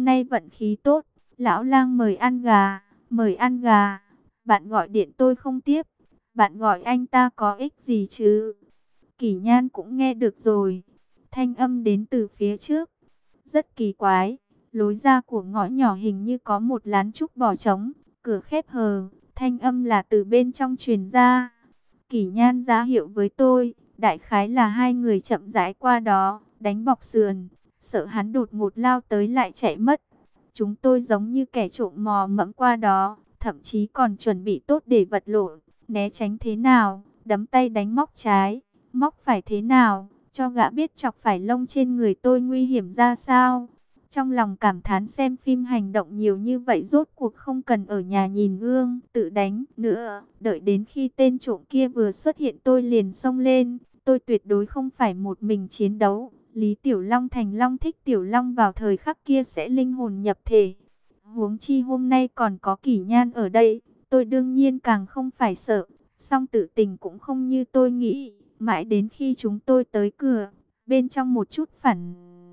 nay vận khí tốt, lão lang mời ăn gà, mời ăn gà. Bạn gọi điện tôi không tiếp, bạn gọi anh ta có ích gì chứ? Kỷ Nhan cũng nghe được rồi. Thanh âm đến từ phía trước. Rất kỳ quái, lối ra của ngõ nhỏ hình như có một lán trúc bỏ trống, cửa khép hờ, thanh âm là từ bên trong truyền ra. Kỷ Nhan ra hiệu với tôi, đại khái là hai người chậm rãi qua đó, đánh bọc sườn, sợ hắn đột ngột lao tới lại chạy mất. Chúng tôi giống như kẻ trộm mò mẫm qua đó, thậm chí còn chuẩn bị tốt để vật lộn, né tránh thế nào, đấm tay đánh móc trái, móc phải thế nào, cho gã biết chọc phải lông trên người tôi nguy hiểm ra sao. Trong lòng cảm thán xem phim hành động nhiều như vậy rốt cuộc không cần ở nhà nhìn gương, tự đánh nữa. Đợi đến khi tên trộm kia vừa xuất hiện tôi liền xông lên. Tôi tuyệt đối không phải một mình chiến đấu. Lý Tiểu Long thành Long thích Tiểu Long vào thời khắc kia sẽ linh hồn nhập thể. Huống chi hôm nay còn có Kỷ Nhan ở đây, tôi đương nhiên càng không phải sợ. Song tự tình cũng không như tôi nghĩ. Mãi đến khi chúng tôi tới cửa, bên trong một chút phản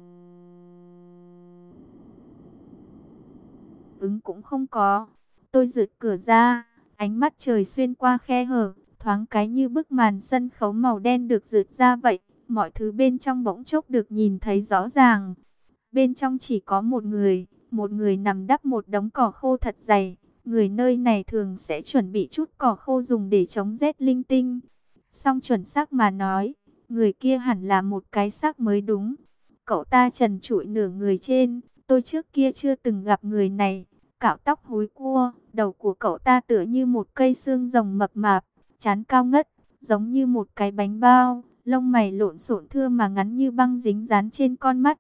ứng cũng không có. Tôi giật cửa ra, ánh mắt trời xuyên qua khe hở, thoáng cái như bức màn sân khấu màu đen được rượt ra vậy. Mọi thứ bên trong bỗng chốc được nhìn thấy rõ ràng. Bên trong chỉ có một người nằm đắp một đống cỏ khô thật dày. Người nơi này thường sẽ chuẩn bị chút cỏ khô dùng để chống rét linh tinh. Song chuẩn xác mà nói, người kia hẳn là một cái xác mới đúng. Cậu ta trần trụi nửa người trên, tôi trước kia chưa từng gặp người này. Cạo tóc húi cua, đầu của cậu ta tựa như một cây xương rồng mập mạp, trán cao ngất, giống như một cái bánh bao, lông mày lộn xộn thưa mà ngắn như băng dính dán trên con mắt.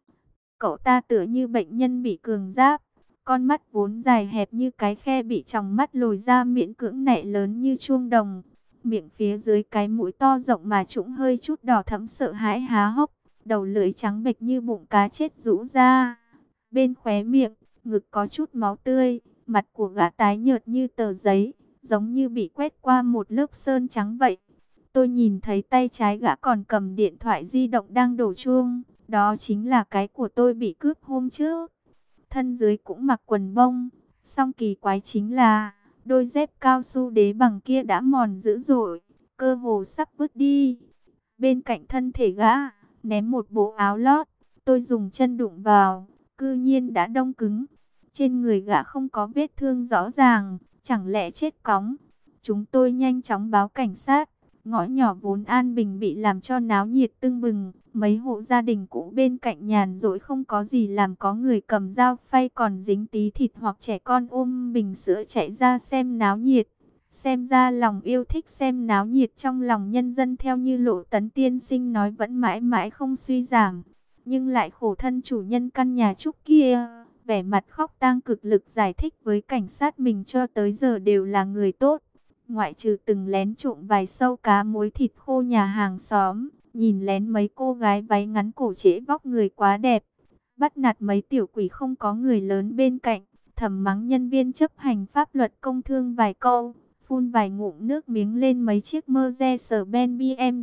Cậu ta tựa như bệnh nhân bị cường giáp, con mắt vốn dài hẹp như cái khe bị tròng mắt lồi ra miễn cưỡng nạy lớn như chuông đồng. Miệng phía dưới cái mũi to rộng mà trũng hơi chút đỏ thẫm sợ hãi há hốc, đầu lưỡi trắng bệch như bụng cá chết rũ ra. Bên khóe miệng, ngực có chút máu tươi, mặt của gã tái nhợt như tờ giấy, giống như bị quét qua một lớp sơn trắng vậy. Tôi nhìn thấy tay trái gã còn cầm điện thoại di động đang đổ chuông, đó chính là cái của tôi bị cướp hôm trước. Thân dưới cũng mặc quần bông, song kỳ quái chính là đôi dép cao su đế bằng kia đã mòn dữ dội, cơ hồ sắp vứt đi. Bên cạnh thân thể gã, ném một bộ áo lót, tôi dùng chân đụng vào, cư nhiên đã đông cứng. Trên người gã không có vết thương rõ ràng, chẳng lẽ chết cóng. Chúng tôi nhanh chóng báo cảnh sát. Ngõ nhỏ vốn an bình bị làm cho náo nhiệt tưng bừng. Mấy hộ gia đình cũ bên cạnh nhàn rỗi không có gì làm, có người cầm dao phay còn dính tí thịt hoặc trẻ con ôm bình sữa chạy ra xem náo nhiệt. Xem ra lòng yêu thích xem náo nhiệt trong lòng nhân dân theo như Lộ Tấn tiên sinh nói vẫn mãi mãi không suy giảm. Nhưng lại khổ thân chủ nhân căn nhà trúc kia, vẻ mặt khóc tang cực lực giải thích với cảnh sát mình cho tới giờ đều là người tốt. Ngoại trừ từng lén trộm vài sâu cá muối thịt khô nhà hàng xóm, nhìn lén mấy cô gái váy ngắn cổ trễ vóc người quá đẹp, bắt nạt mấy tiểu quỷ không có người lớn bên cạnh, thầm mắng nhân viên chấp hành pháp luật công thương vài câu, phun vài ngụm nước miếng lên mấy chiếc Mercedes-Benz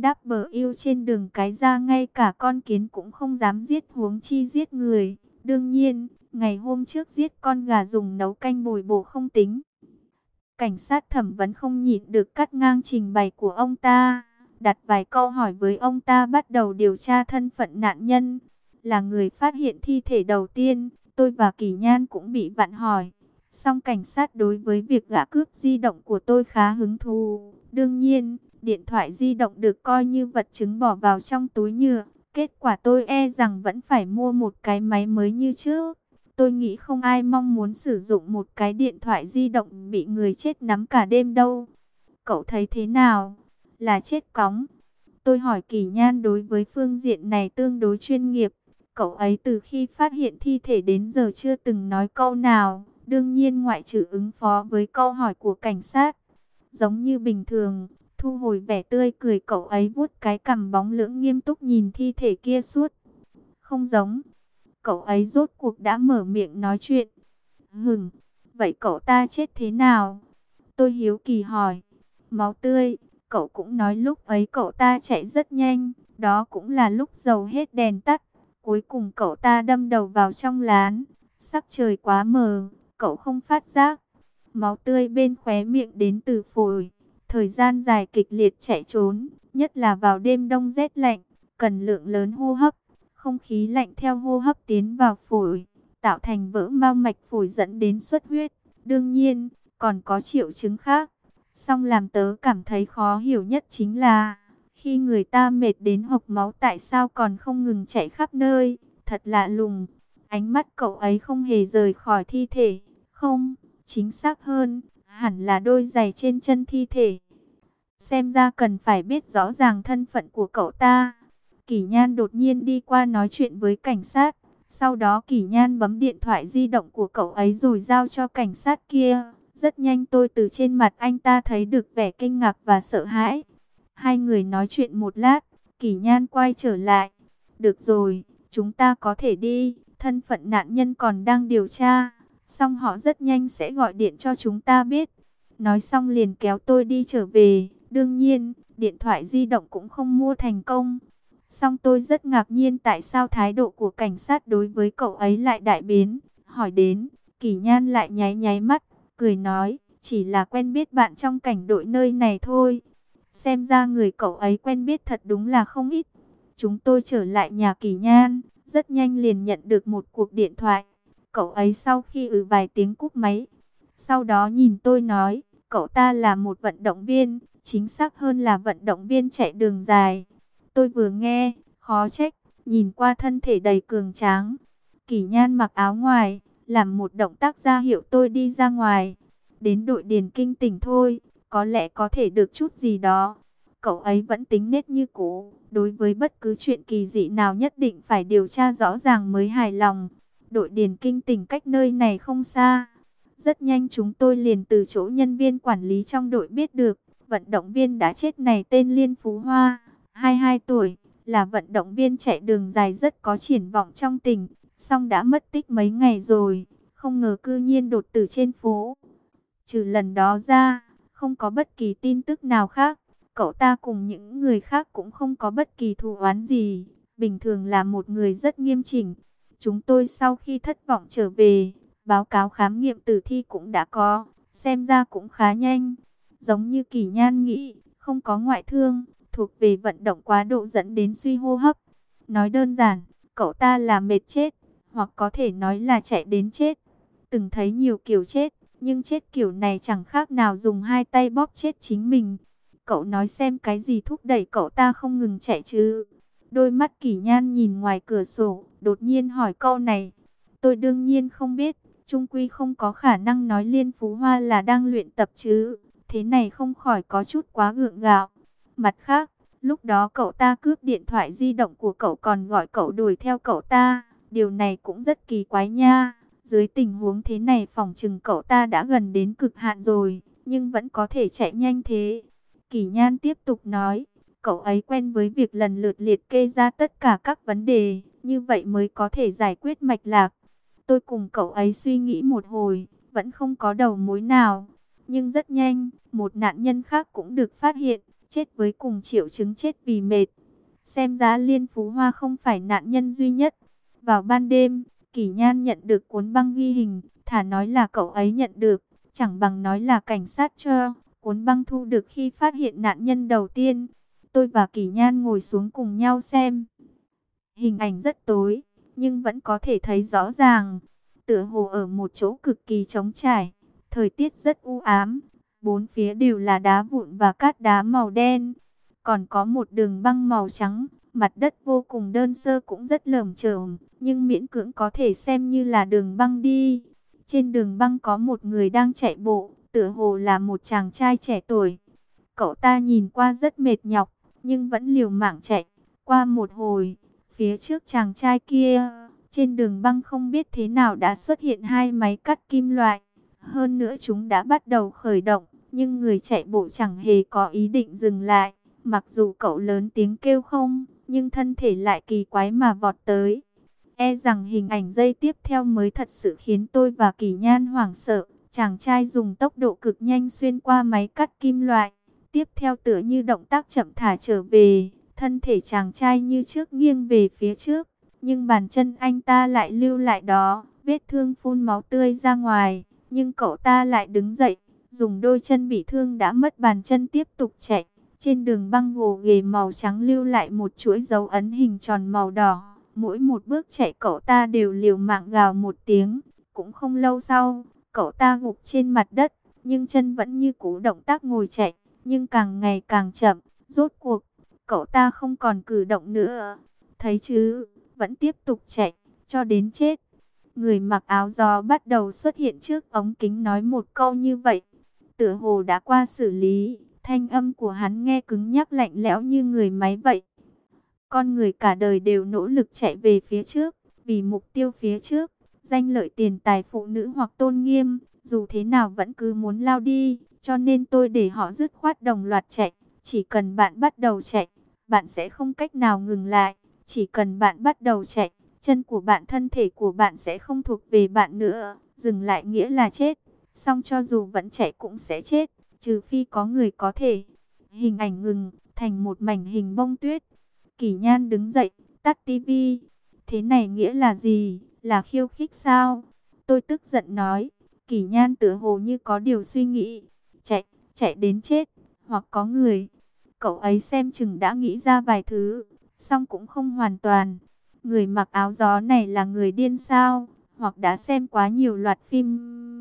BMW trên đường cái ra ngay cả con kiến cũng không dám giết huống chi giết người. Đương nhiên, ngày hôm trước giết con gà dùng nấu canh bồi bổ không tính. Cảnh sát thẩm vấn không nhịn được cắt ngang trình bày của ông ta, đặt vài câu hỏi với ông ta bắt đầu điều tra thân phận nạn nhân. Là người phát hiện thi thể đầu tiên, tôi và Kỳ Nhan cũng bị vặn hỏi. Song cảnh sát đối với việc gã cướp di động của tôi khá hứng thú. Đương nhiên, điện thoại di động được coi như vật chứng bỏ vào trong túi nhựa. Kết quả tôi e rằng vẫn phải mua một cái máy mới như trước. Tôi nghĩ không ai mong muốn sử dụng một cái điện thoại di động bị người chết nắm cả đêm đâu. Cậu thấy thế nào? Là chết cóng. Tôi hỏi Kỳ Nhan đối với phương diện này tương đối chuyên nghiệp. Cậu ấy từ khi phát hiện thi thể đến giờ chưa từng nói câu nào. Đương nhiên ngoại trừ ứng phó với câu hỏi của cảnh sát. Giống như bình thường, thu hồi vẻ tươi cười, cậu ấy vuốt cái cằm bóng lưỡng nghiêm túc nhìn thi thể kia suốt. Không giống. Cậu ấy rốt cuộc đã mở miệng nói chuyện. Vậy cậu ta chết thế nào? Tôi hiếu kỳ hỏi. Máu tươi, cậu cũng nói lúc ấy cậu ta chạy rất nhanh. Đó cũng là lúc dầu hết đèn tắt. Cuối cùng cậu ta đâm đầu vào trong lán. Sắc trời quá mờ, cậu không phát giác. Máu tươi bên khóe miệng đến từ phổi. Thời gian dài kịch liệt chạy trốn, nhất là vào đêm đông rét lạnh, cần lượng lớn hô hấp. Không khí lạnh theo hô hấp tiến vào phổi, tạo thành vỡ mao mạch phổi dẫn đến xuất huyết. Đương nhiên, còn có triệu chứng khác. Song làm tớ cảm thấy khó hiểu nhất chính là, khi người ta mệt đến hộc máu tại sao còn không ngừng chạy khắp nơi. Thật lạ lùng, ánh mắt cậu ấy không hề rời khỏi thi thể. Không, chính xác hơn, hẳn là đôi giày trên chân thi thể. Xem ra cần phải biết rõ ràng thân phận của cậu ta. Kỷ Nhan đột nhiên đi qua nói chuyện với cảnh sát. Sau đó Kỷ Nhan bấm điện thoại di động của cậu ấy rồi giao cho cảnh sát kia. Rất nhanh tôi từ trên mặt anh ta thấy được vẻ kinh ngạc và sợ hãi. Hai người nói chuyện một lát, Kỷ Nhan quay trở lại. Được rồi, chúng ta có thể đi, thân phận nạn nhân còn đang điều tra. Xong họ rất nhanh sẽ gọi điện cho chúng ta biết. Nói xong liền kéo tôi đi trở về. Đương nhiên, điện thoại di động cũng không mua thành công. Xong tôi rất ngạc nhiên tại sao thái độ của cảnh sát đối với cậu ấy lại đại biến. Hỏi đến, Kỷ Nhan lại nháy nháy mắt, cười nói, chỉ là quen biết bạn trong cảnh đội nơi này thôi. Xem ra người cậu ấy quen biết thật đúng là không ít. Chúng tôi trở lại nhà Kỷ Nhan, rất nhanh liền nhận được một cuộc điện thoại. Cậu ấy sau khi vài tiếng cúp máy, sau đó nhìn tôi nói, cậu ta là một vận động viên, chính xác hơn là vận động viên chạy đường dài. Tôi vừa nghe, khó trách, nhìn qua thân thể đầy cường tráng. Kỷ Nhan mặc áo ngoài, làm một động tác ra hiệu tôi đi ra ngoài. Đến đội điền kinh tỉnh thôi, có lẽ có thể được chút gì đó. Cậu ấy vẫn tính nết như cũ, đối với bất cứ chuyện kỳ dị nào nhất định phải điều tra rõ ràng mới hài lòng. Đội điền kinh tỉnh cách nơi này không xa. Rất nhanh chúng tôi liền từ chỗ nhân viên quản lý trong đội biết được, vận động viên đã chết này tên Liên Phú Hoa, 22 tuổi, là vận động viên chạy đường dài rất có triển vọng trong tỉnh, song đã mất tích mấy ngày rồi, không ngờ cư nhiên đột tử trên phố. Trừ lần đó ra, không có bất kỳ tin tức nào khác, cậu ta cùng những người khác cũng không có bất kỳ thù oán gì, bình thường là một người rất nghiêm chỉnh. Chúng tôi sau khi thất vọng trở về, báo cáo khám nghiệm tử thi cũng đã có, xem ra cũng khá nhanh. Giống như Kỷ Nhan nghĩ, không có ngoại thương, thuộc về vận động quá độ dẫn đến suy hô hấp. Nói đơn giản, cậu ta là mệt chết, hoặc có thể nói là chạy đến chết. Từng thấy nhiều kiểu chết, nhưng chết kiểu này chẳng khác nào dùng hai tay bóp chết chính mình. Cậu nói xem cái gì thúc đẩy cậu ta không ngừng chạy chứ? Đôi mắt Kỷ Nhan nhìn ngoài cửa sổ, đột nhiên hỏi câu này. Tôi đương nhiên không biết, chung quy không có khả năng nói Liên Phú Hoa là đang luyện tập chứ. Thế này không khỏi có chút quá gượng gạo. Mặt khác, lúc đó cậu ta cướp điện thoại di động của cậu còn gọi cậu đuổi theo cậu ta. Điều này cũng rất kỳ quái nha. Dưới tình huống thế này phỏng chừng cậu ta đã gần đến cực hạn rồi, nhưng vẫn có thể chạy nhanh thế. Kỷ Nhan tiếp tục nói, cậu ấy quen với việc lần lượt liệt kê ra tất cả các vấn đề, như vậy mới có thể giải quyết mạch lạc. Tôi cùng cậu ấy suy nghĩ một hồi, vẫn không có đầu mối nào. Nhưng rất nhanh, một nạn nhân khác cũng được phát hiện, chết với cùng triệu chứng chết vì mệt. Xem ra Liên Phú Hoa không phải nạn nhân duy nhất. Vào ban đêm, Kỷ Nhan nhận được cuốn băng ghi hình, thà nói là cậu ấy nhận được, chẳng bằng nói là cảnh sát cho. Cuốn băng thu được khi phát hiện nạn nhân đầu tiên. Tôi và Kỷ Nhan ngồi xuống cùng nhau xem. Hình ảnh rất tối, nhưng vẫn có thể thấy rõ ràng. Tựa hồ ở một chỗ cực kỳ trống trải, thời tiết rất u ám, bốn phía đều là đá vụn và cát đá màu đen. Còn có một đường băng màu trắng, mặt đất vô cùng đơn sơ cũng rất lởm chởm, nhưng miễn cưỡng có thể xem như là đường băng đi. Trên đường băng có một người đang chạy bộ, tựa hồ là một chàng trai trẻ tuổi. Cậu ta nhìn qua rất mệt nhọc, nhưng vẫn liều mạng chạy. Qua một hồi, phía trước chàng trai kia, trên đường băng không biết thế nào đã xuất hiện hai máy cắt kim loại. Hơn nữa chúng đã bắt đầu khởi động, nhưng người chạy bộ chẳng hề có ý định dừng lại. Mặc dù cậu lớn tiếng kêu không, nhưng thân thể lại kỳ quái mà vọt tới. E rằng hình ảnh giây tiếp theo mới thật sự khiến tôi và Kỷ Nhan hoảng sợ. Chàng trai dùng tốc độ cực nhanh xuyên qua máy cắt kim loại. Tiếp theo tựa như động tác chậm thả trở về. Thân thể chàng trai như trước nghiêng về phía trước. Nhưng bàn chân anh ta lại lưu lại đó. vết thương phun máu tươi ra ngoài, nhưng cậu ta lại đứng dậy, dùng đôi chân bị thương đã mất bàn chân tiếp tục chạy. Trên đường băng gồ ghề màu trắng lưu lại một chuỗi dấu ấn hình tròn màu đỏ. Mỗi một bước chạy cậu ta đều liều mạng gào một tiếng. Cũng không lâu sau, cậu ta gục trên mặt đất, nhưng chân vẫn như cũ động tác ngồi chạy, nhưng càng ngày càng chậm. Rốt cuộc, cậu ta không còn cử động nữa. Thấy chứ, vẫn tiếp tục chạy, cho đến chết. Người mặc áo gió bắt đầu xuất hiện trước ống kính nói một câu như vậy. Tựa hồ đã qua xử lý, thanh âm của hắn nghe cứng nhắc lạnh lẽo như người máy vậy. Con người cả đời đều nỗ lực chạy về phía trước, vì mục tiêu phía trước, danh lợi tiền tài phụ nữ hoặc tôn nghiêm, dù thế nào vẫn cứ muốn lao đi, cho nên tôi để họ dứt khoát đồng loạt chạy. Chỉ cần bạn bắt đầu chạy, bạn sẽ không cách nào ngừng lại. Chỉ cần bạn bắt đầu chạy, chân của bạn, thân thể của bạn sẽ không thuộc về bạn nữa. Dừng lại nghĩa là chết, song cho dù vẫn chạy cũng sẽ chết, trừ phi có người có thể. Hình ảnh ngừng, thành một mảnh hình bông tuyết. Kỷ Nhan đứng dậy, tắt tivi. Thế này nghĩa là gì? Là khiêu khích sao? Tôi tức giận nói. Kỷ Nhan tựa hồ như có điều suy nghĩ. Chạy, chạy đến chết, hoặc có người. Cậu ấy xem chừng đã nghĩ ra vài thứ, song cũng không hoàn toàn. Người mặc áo gió này là người điên sao? Hoặc đã xem quá nhiều loạt phim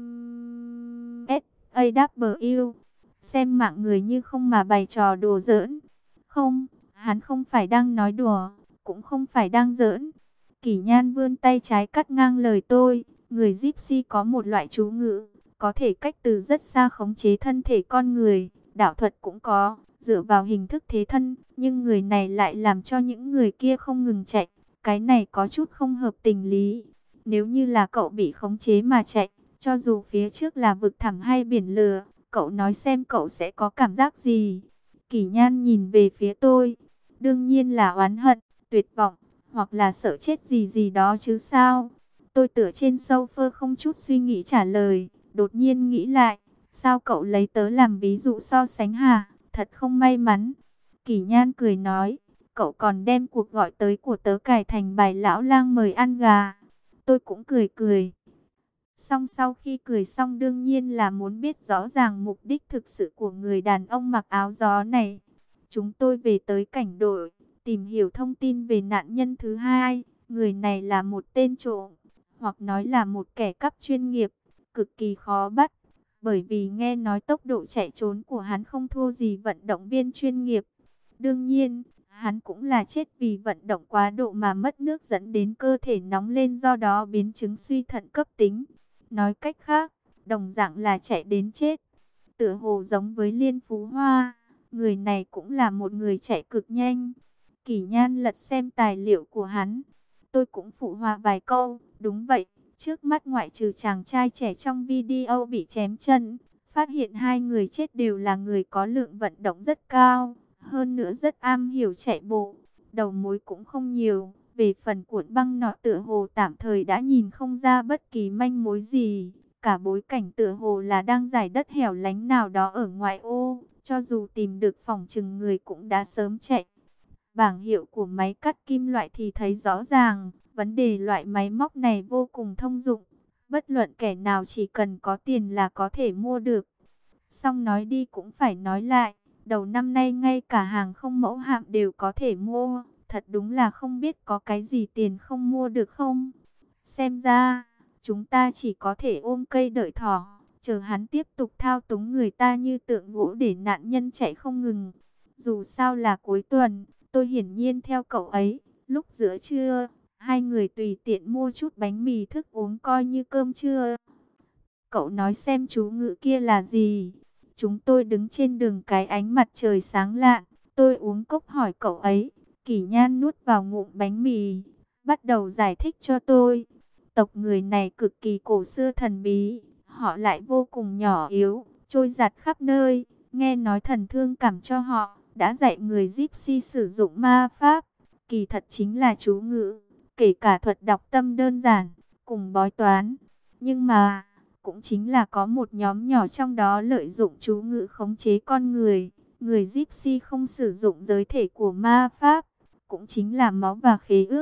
SAW. Xem mạng người như không mà bày trò đùa giỡn. Không, hắn không phải đang nói đùa, cũng không phải đang giỡn. Kỷ Nhan vươn tay trái cắt ngang lời tôi. Người Gypsy có một loại chú ngữ, có thể cách từ rất xa khống chế thân thể con người. Đạo thuật cũng có, dựa vào hình thức thế thân, nhưng người này lại làm cho những người kia không ngừng chạy. Cái này có chút không hợp tình lý. Nếu như là cậu bị khống chế mà chạy, cho dù phía trước là vực thẳm hay biển lửa, cậu nói xem cậu sẽ có cảm giác gì? Kỷ Nhan nhìn về phía tôi. Đương nhiên là oán hận, tuyệt vọng, hoặc là sợ chết gì gì đó chứ sao? Tôi tựa trên sofa không chút suy nghĩ trả lời. Đột nhiên nghĩ lại, sao cậu lấy tớ làm ví dụ so sánh hả? Thật không may mắn. Kỷ Nhan cười nói, cậu còn đem cuộc gọi tới của tớ cải thành bài lão lang mời ăn gà. Tôi cũng cười cười. Xong sau khi cười xong đương nhiên là muốn biết rõ ràng mục đích thực sự của người đàn ông mặc áo gió này. Chúng tôi về tới cảnh đội, tìm hiểu thông tin về nạn nhân thứ hai. Người này là một tên trộm, hoặc nói là một kẻ cắp chuyên nghiệp, cực kỳ khó bắt. Bởi vì nghe nói tốc độ chạy trốn của hắn không thua gì vận động viên chuyên nghiệp. Đương nhiên, hắn cũng là chết vì vận động quá độ mà mất nước dẫn đến cơ thể nóng lên, do đó biến chứng suy thận cấp tính. Nói cách khác, đồng dạng là chạy đến chết. Tựa hồ giống với Liên Phú Hoa, người này cũng là một người chạy cực nhanh. Kỷ Nhan lật xem tài liệu của hắn. Tôi cũng phụ họa vài câu. Đúng vậy, trước mắt ngoại trừ chàng trai trẻ trong video bị chém chân, phát hiện hai người chết đều là người có lượng vận động rất cao, hơn nữa rất am hiểu chạy bộ. Đầu mối cũng không nhiều. Về phần cuộn băng nọ tựa hồ tạm thời đã nhìn không ra bất kỳ manh mối gì. Cả bối cảnh tựa hồ là đang giải đất hẻo lánh nào đó ở ngoại ô. Cho dù tìm được phỏng chừng người cũng đã sớm chạy. Bảng hiệu của máy cắt kim loại thì thấy rõ ràng. Vấn đề loại máy móc này vô cùng thông dụng. Bất luận kẻ nào chỉ cần có tiền là có thể mua được. Xong nói đi cũng phải nói lại. Đầu năm nay ngay cả hàng không mẫu hạm đều có thể mua. Thật đúng là không biết có cái gì tiền không mua được không. Xem ra, chúng ta chỉ có thể ôm cây đợi thỏ, chờ hắn tiếp tục thao túng người ta như tượng gỗ để nạn nhân chạy không ngừng. Dù sao là cuối tuần, tôi hiển nhiên theo cậu ấy. Lúc giữa trưa, hai người tùy tiện mua chút bánh mì thức uống coi như cơm trưa. Cậu nói xem chú ngữ kia là gì? Chúng tôi đứng trên đường cái ánh mặt trời sáng lạn. Tôi uống cốc hỏi cậu ấy. Kỷ Nhan nuốt vào ngụm bánh mì, bắt đầu giải thích cho tôi. Tộc người này cực kỳ cổ xưa thần bí, họ lại vô cùng nhỏ yếu, trôi giạt khắp nơi. Nghe nói thần thương cảm cho họ, đã dạy người Gypsy sử dụng ma pháp. Kỳ thật chính là chú ngữ, kể cả thuật đọc tâm đơn giản, cùng bói toán. Nhưng mà, cũng chính là có một nhóm nhỏ trong đó lợi dụng chú ngữ khống chế con người. Người Gypsy không sử dụng giới thể của ma pháp, cũng chính là máu và khế ước,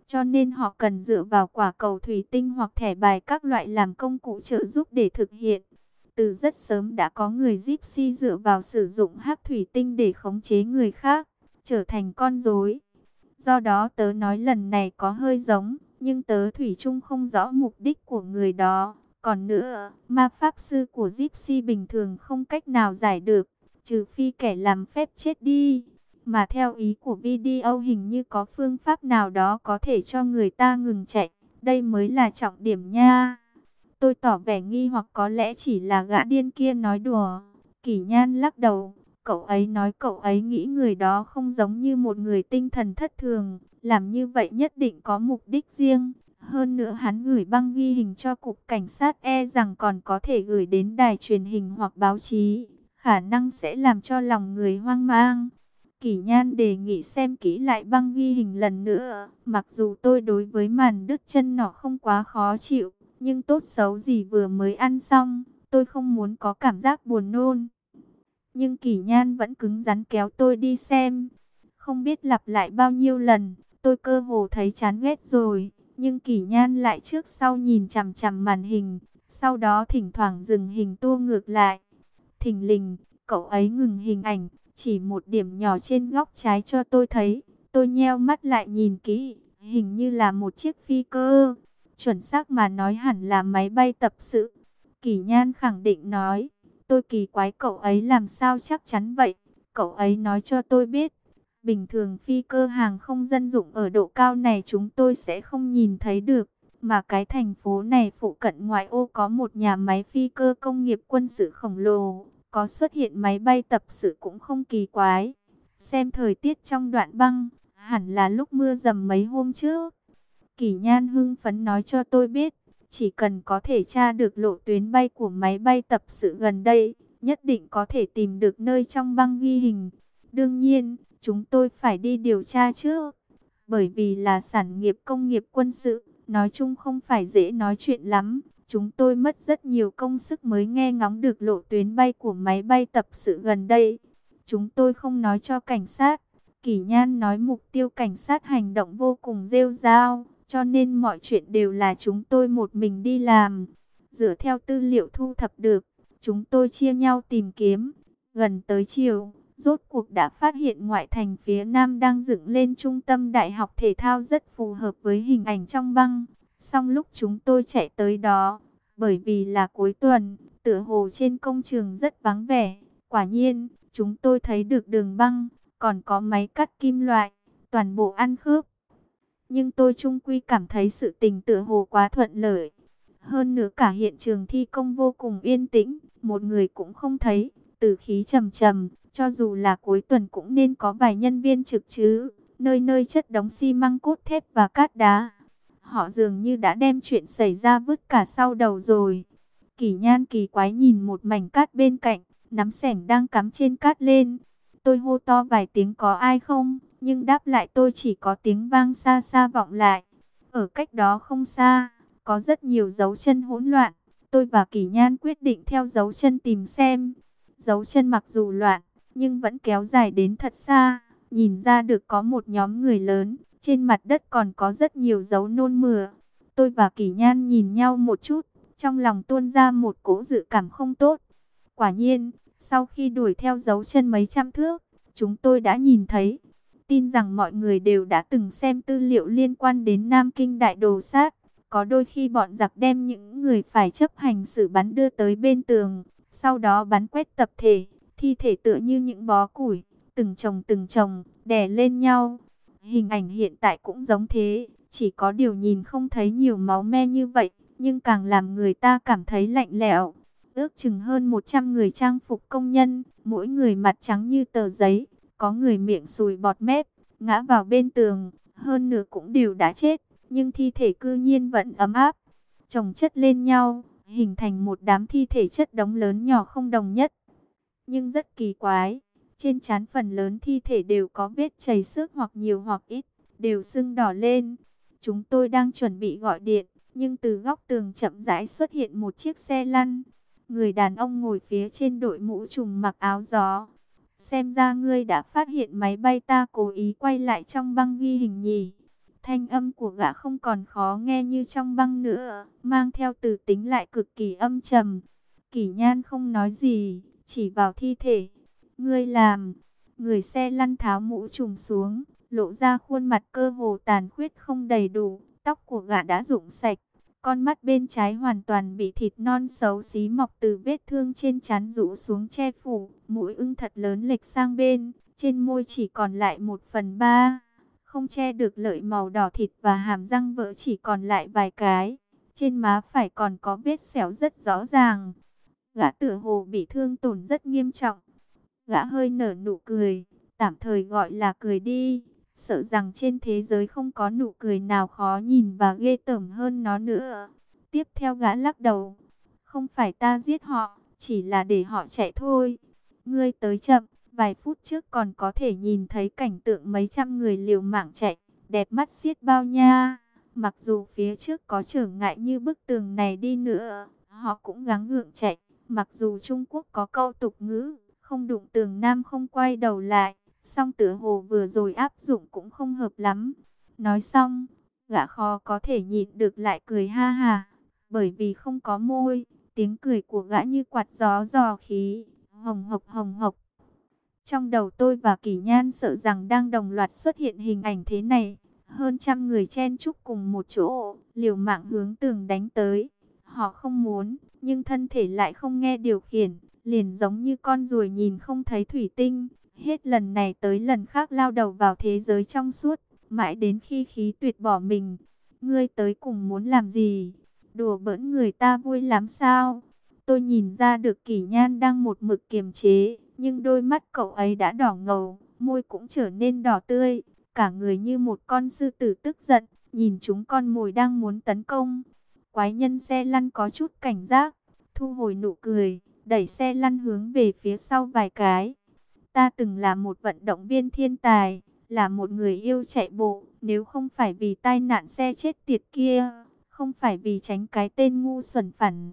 cho nên họ cần dựa vào quả cầu thủy tinh hoặc thẻ bài các loại làm công cụ trợ giúp để thực hiện. Từ rất sớm đã có người Gypsy dựa vào sử dụng hắc thủy tinh để khống chế người khác, trở thành con rối. Do đó tớ nói lần này có hơi giống, nhưng tớ thủy chung không rõ mục đích của người đó. Còn nữa, ma pháp sư của Gypsy bình thường không cách nào giải được, trừ phi kẻ làm phép chết đi. Mà theo ý của video hình như có phương pháp nào đó có thể cho người ta ngừng chạy. Đây mới là trọng điểm nha. Tôi tỏ vẻ nghi hoặc có lẽ chỉ là gã điên kia nói đùa. Kỷ Nhan lắc đầu. Cậu ấy nói cậu ấy nghĩ người đó không giống như một người tinh thần thất thường. Làm như vậy nhất định có mục đích riêng. Hơn nữa hắn gửi băng ghi hình cho cục cảnh sát rằng còn có thể gửi đến đài truyền hình hoặc báo chí. Khả năng sẽ làm cho lòng người hoang mang. Kỷ Nhan đề nghị xem kỹ lại băng ghi hình lần nữa. Mặc dù tôi đối với màn đứt chân nọ không quá khó chịu, nhưng tốt xấu gì vừa mới ăn xong, tôi không muốn có cảm giác buồn nôn. Nhưng Kỷ Nhan vẫn cứng rắn kéo tôi đi xem. Không biết lặp lại bao nhiêu lần, tôi cơ hồ thấy chán ghét rồi. Nhưng Kỷ Nhan lại trước sau nhìn chằm chằm màn hình, sau đó thỉnh thoảng dừng hình tua ngược lại. Thình lình, cậu ấy ngừng hình ảnh, chỉ một điểm nhỏ trên góc trái cho tôi thấy. Tôi nheo mắt lại nhìn kỹ, hình như là một chiếc phi cơ. Chuẩn xác mà nói hẳn là máy bay tập sự. Kỷ Nhan khẳng định nói. Tôi kỳ quái cậu ấy làm sao chắc chắn vậy. Cậu ấy nói cho tôi biết. Bình thường phi cơ hàng không dân dụng ở độ cao này chúng tôi sẽ không nhìn thấy được. Mà cái thành phố này phụ cận ngoại ô có một nhà máy phi cơ công nghiệp quân sự khổng lồ. Có xuất hiện máy bay tập sự cũng không kỳ quái. Xem thời tiết trong đoạn băng, hẳn là lúc mưa dầm mấy hôm trước. Kỷ Nhan hưng phấn nói cho tôi biết, chỉ cần có thể tra được lộ tuyến bay của máy bay tập sự gần đây, nhất định có thể tìm được nơi trong băng ghi hình. Đương nhiên, chúng tôi phải đi điều tra trước, bởi vì là sản nghiệp công nghiệp quân sự, nói chung không phải dễ nói chuyện lắm. Chúng tôi mất rất nhiều công sức mới nghe ngóng được lộ tuyến bay của máy bay tập sự gần đây. Chúng tôi không nói cho cảnh sát. Kỷ Nhan nói mục tiêu cảnh sát hành động vô cùng rêu rao, cho nên mọi chuyện đều là chúng tôi một mình đi làm. Dựa theo tư liệu thu thập được, chúng tôi chia nhau tìm kiếm. Gần tới chiều, rốt cuộc đã phát hiện ngoại thành phía Nam đang dựng lên trung tâm đại học thể thao rất phù hợp với hình ảnh trong băng. Xong lúc chúng tôi chạy tới đó, bởi vì là cuối tuần, tựa hồ trên công trường rất vắng vẻ. Quả nhiên, chúng tôi thấy được đường băng, còn có máy cắt kim loại, toàn bộ ăn khớp. Nhưng tôi chung quy cảm thấy sự tình tựa hồ quá thuận lợi. Hơn nữa cả hiện trường thi công vô cùng yên tĩnh, một người cũng không thấy, tử khí trầm trầm, cho dù là cuối tuần cũng nên có vài nhân viên trực chứ, nơi nơi chất đống xi măng cốt thép và cát đá. Họ dường như đã đem chuyện xảy ra vứt cả sau đầu rồi. Kỷ Nhan kỳ quái nhìn một mảnh cát bên cạnh, nắm xẻng đang cắm trên cát lên. Tôi hô to vài tiếng có ai không, nhưng đáp lại tôi chỉ có tiếng vang xa xa vọng lại. Ở cách đó không xa, có rất nhiều dấu chân hỗn loạn. Tôi và Kỷ Nhan quyết định theo dấu chân tìm xem. Dấu chân mặc dù loạn, nhưng vẫn kéo dài đến thật xa. Nhìn ra được có một nhóm người lớn, trên mặt đất còn có rất nhiều dấu nôn mửa. Tôi và Kỷ Nhan nhìn nhau một chút, trong lòng tuôn ra một cỗ dự cảm không tốt. Quả nhiên, sau khi đuổi theo dấu chân mấy trăm thước, chúng tôi đã nhìn thấy. Tin rằng mọi người đều đã từng xem tư liệu liên quan đến Nam Kinh Đại Đồ Sát. Có đôi khi bọn giặc đem những người phải chấp hành xử bắn đưa tới bên tường, sau đó bắn quét tập thể, thi thể tựa như những bó củi, từng chồng, đè lên nhau. Hình ảnh hiện tại cũng giống thế, chỉ có điều nhìn không thấy nhiều máu me như vậy, nhưng càng làm người ta cảm thấy lạnh lẽo. Ước chừng hơn 100 người trang phục công nhân, mỗi người mặt trắng như tờ giấy, có người miệng sùi bọt mép, ngã vào bên tường, hơn nửa cũng đều đã chết, nhưng thi thể cư nhiên vẫn ấm áp, chồng chất lên nhau, hình thành một đám thi thể chất đống lớn nhỏ không đồng nhất. Nhưng rất kỳ quái, trên trán phần lớn thi thể đều có vết chảy xước hoặc nhiều hoặc ít, đều sưng đỏ lên. Chúng tôi đang chuẩn bị gọi điện, nhưng từ góc tường chậm rãi xuất hiện một chiếc xe lăn. Người đàn ông ngồi phía trên đội mũ trùm mặc áo gió. Xem ra ngươi đã phát hiện máy bay ta cố ý quay lại trong băng ghi hình nhỉ? Thanh âm của gã không còn khó nghe như trong băng nữa, mang theo từ tính lại cực kỳ âm trầm. Kỷ Nhan không nói gì, chỉ vào thi thể. Ngươi làm. Người xe lăn tháo mũ trùm xuống, lộ ra khuôn mặt cơ hồ tàn khuyết không đầy đủ. Tóc của gã đã rụng sạch, con mắt bên trái hoàn toàn bị thịt non xấu xí mọc từ vết thương trên trán rũ xuống che phủ. Mũi ưng thật lớn lệch sang bên, trên môi chỉ còn lại 1/3, không che được lợi màu đỏ thịt, và hàm răng vỡ chỉ còn lại vài cái. Trên má phải còn có vết sẹo rất rõ ràng. Gã tựa hồ bị thương tổn rất nghiêm trọng. Gã hơi nở nụ cười, tạm thời gọi là cười đi, sợ rằng trên thế giới không có nụ cười nào khó nhìn và ghê tởm hơn nó nữa. Tiếp theo gã lắc đầu, không phải ta giết họ, chỉ là để họ chạy thôi. Ngươi tới chậm, vài phút trước còn có thể nhìn thấy cảnh tượng mấy trăm người liều mạng chạy, đẹp mắt xiết bao nha. Mặc dù phía trước có trở ngại như bức tường này đi nữa, họ cũng gắng gượng chạy. Mặc dù Trung Quốc có câu tục ngữ, không đụng tường Nam không quay đầu lại, song tựa hồ vừa rồi áp dụng cũng không hợp lắm. Nói xong, gã khó có thể nhịn được lại cười ha ha, bởi vì không có môi, tiếng cười của gã như quạt gió dò khí, hồng hộc hồng hộc. Trong đầu tôi và Kỷ Nhan sợ rằng đang đồng loạt xuất hiện hình ảnh thế này, hơn trăm người chen chúc cùng một chỗ, liều mạng hướng tường đánh tới. Họ không muốn, nhưng thân thể lại không nghe điều khiển, liền giống như con ruồi nhìn không thấy thủy tinh, hết lần này tới lần khác lao đầu vào thế giới trong suốt, mãi đến khi khí tuyệt bỏ mình. Ngươi tới cùng muốn làm gì? Đùa bỡn người ta vui lắm sao? Tôi nhìn ra được Kỷ Nhan đang một mực kiềm chế, nhưng đôi mắt cậu ấy đã đỏ ngầu, môi cũng trở nên đỏ tươi, cả người như một con sư tử tức giận, nhìn chúng con mồi đang muốn tấn công. Quái nhân xe lăn có chút cảnh giác, thu hồi nụ cười, đẩy xe lăn hướng về phía sau vài cái. Ta từng là một vận động viên thiên tài, là một người yêu chạy bộ, nếu không phải vì tai nạn xe chết tiệt kia, không phải vì tránh cái tên ngu xuẩn phản